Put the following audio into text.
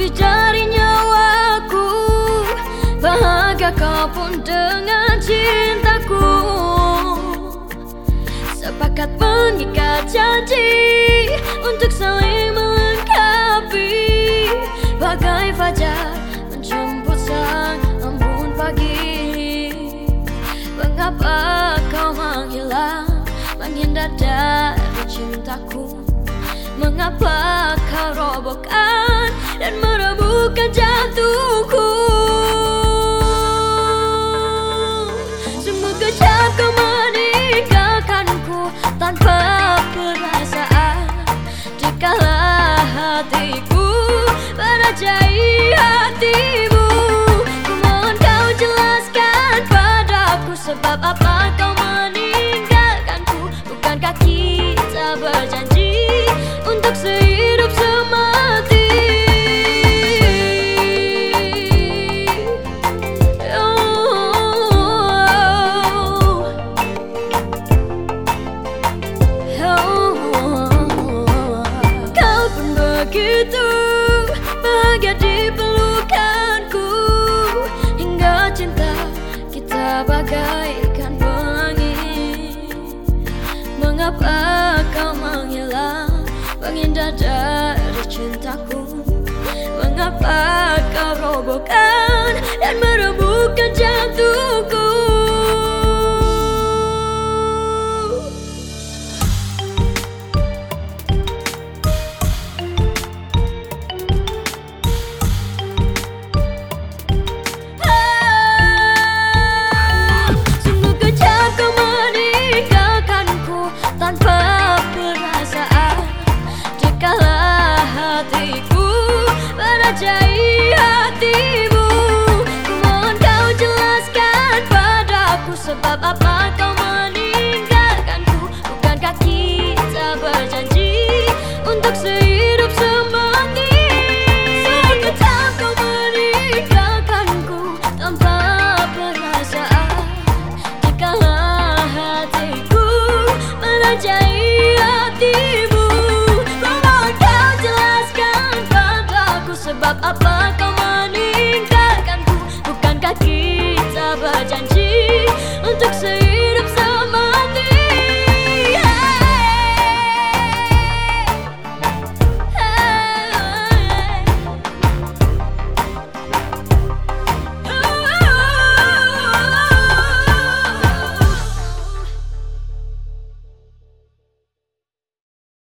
di jari nyawaku. Bahagia kau pun dengan cintaku. Sepakat mengikat janji untuk saling melengkapi. Bagai fajar menjemput sang embun pagi. Mengapa kau menghilang, menghindar dari cintaku? Mengapa kau robohkan dan merebutkan jantungku? Sungguh kejam kau meninggalkanku tanpa perasaan. Dikala hatiku merajai hatimu, ku mohon kau jelaskan padaku sebab apa kau meninggalkanku. Bukankah kita berjanji untuk sehidup semati? Kau pun begitu bahagia di pelukanku, hingga cinta kita bagaikan pelangi. Mengapa kau menghilang, menghindar dari cintaku? Mengapa kau robohkan dan merebutkan jantungku? Sungguh kejam kau meninggalkanku tanpa perasaan. Dikala hatiku merajai hatimu, ku mohon kau jelaskan padaku sebab apa kau meninggalkanku. Bukankah kita berjanji untuk sehidup semati? Sungguh kejam kau meninggalkanku tanpa perasaan. Dikala hatiku merajai hatimu, ku mohon kau jelaskan padaku sebab apa kau